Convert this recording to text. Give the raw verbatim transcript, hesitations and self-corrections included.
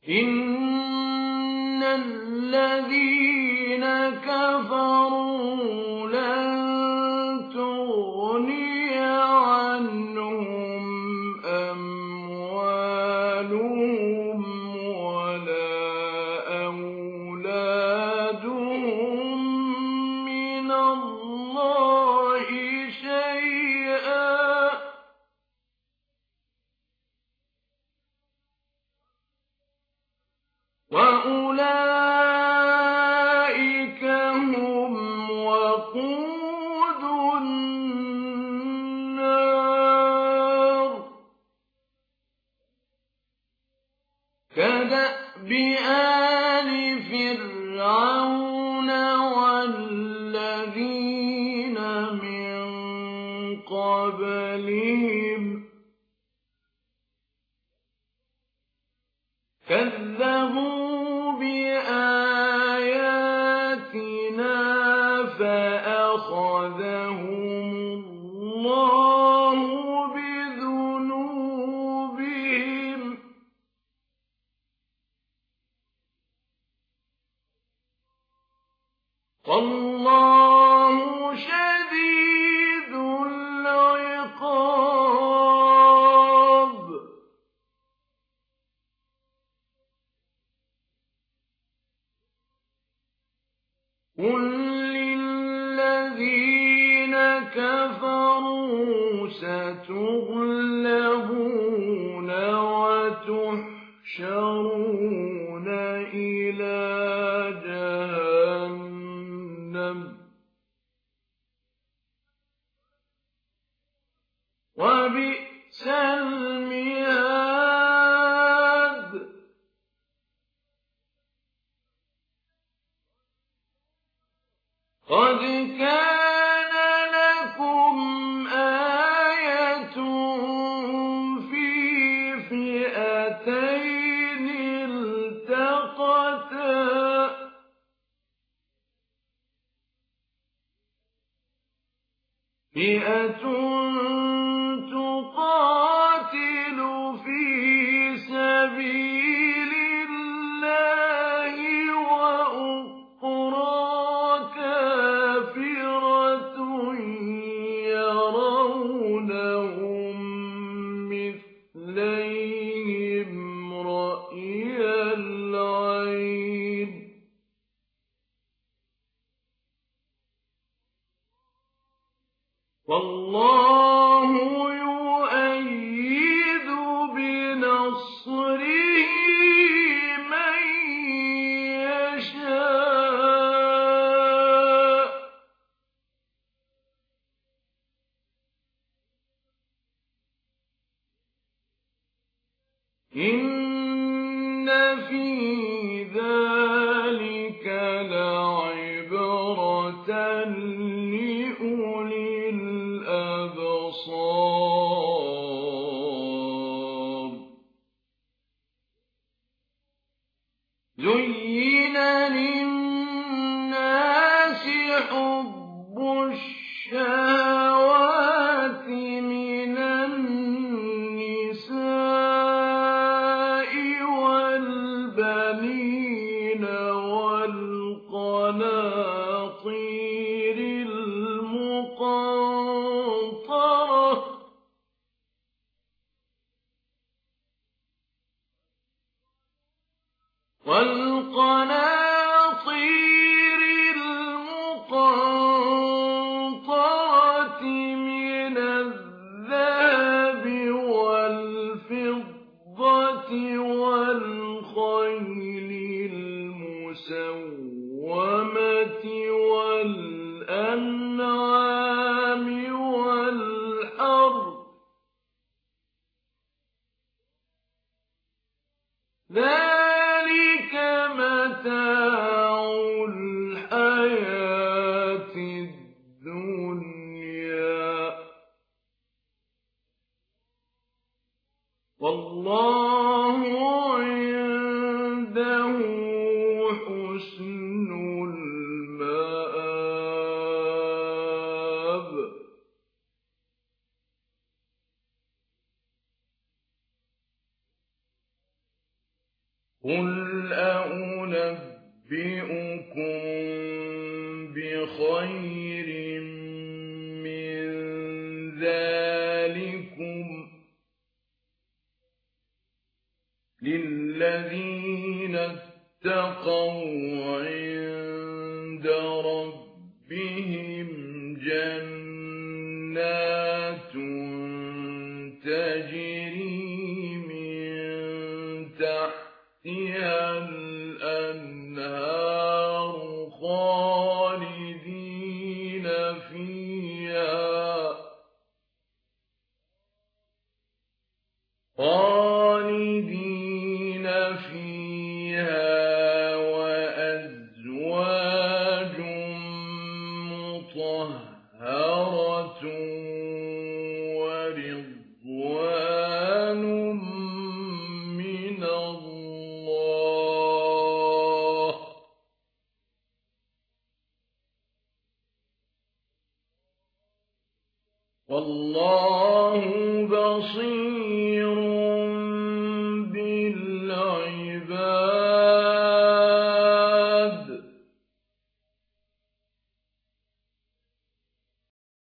إِنَّ الَّذِينَ كَفَرُوا لَن تُغْنِيَ عَنْهُمْ أَمْوَالُهُمْ وَلَا أَوْلَادُهُم مِّنَ اللَّهِ شَيْئًا ۖ وَأُولَٰئِكَ هُمْ وَقُودُ النَّارِ. كَدَأْبِ آلِ فِرْعَوْنَ وَالَّذِينَ مِن قَبْلِهِمْ ۚ كَذَّبُوا بِآيَاتِنَا فَأَخَذَهُمُ اللَّهُ بِذُنُوبِهِمْ ۗ وَاللَّهُ شَدِيدُ الْعِقَابِ. قُل لِّلَّذِينَ كَفَرُوا سَتُغْلَبُونَ وَتُحْشَرُونَ إِلَىٰ جَهَنَّمَ ۚ وَبِئْسَ الْمِهَادُ. قَدْ كَانَ لَكُمْ آيَةٌ فِي فِئَتَيْنِ الْتَقَتَا ۖ فِئَةٌ تُقَاتِلُ فِي سَبِيلِ اللَّهِ وَأُخْرَىٰ كَافِرَةٌ يَرَوْنَهُم مِّثْلَيْهِمْ رَأْيَ الْعَيْنِ ۚ وَاللَّهُ يُؤَيِّدُ بِنَصْرِهِ مَن يَشَاءُ ۗ إِنَّ فِي ذَٰلِكَ لَعِبْرَةً لِّأُولِي الْأَبْصَارِ. زُيِّنَ لِلنَّاسِ حُبُّ الشَّهَوَاتِ مِنَ النِّسَاءِ وَالْبَنِينَ وَالْقَنَاطِيرِ الْمُقَنطَرَةِ ۖ وَالْقَنَاطِيرِ الْمُقَنطَرَةِ مِنَ الذَّهَبِ وَالْفِضَّةِ وَالْخَيْلِ الْمُسَوَّمَةِ وَالْأَنْعَامِ وَالْحَرْثِ ۗ ذَٰلِكَ مَتَاعُ الْحَيَاةِ الدُّنْيَا ۖ وَاللَّهُ عِندَهُ حُسْنُ الْمَآبِ. قُلْ أَؤُنَبِّئُكُم بِخَيْرٍ مِّن ذَٰلِكُمْ ۚ لِلَّذِينَ اتَّقَوْا عِندَ رَبِّهِمْ جَنَّاتٌ تَجْرِي مِن تَحْتِهَا الْأَنْهَارُ خَالِدِينَ فِيهَا خَالِدِينَ فِيهَا وَأَزْوَاجٌ مُّطَهَّرَةٌ وَرِضْوَانٌ مِّنَ اللَّهِ ۗ وَاللَّهُ بَصِيرٌ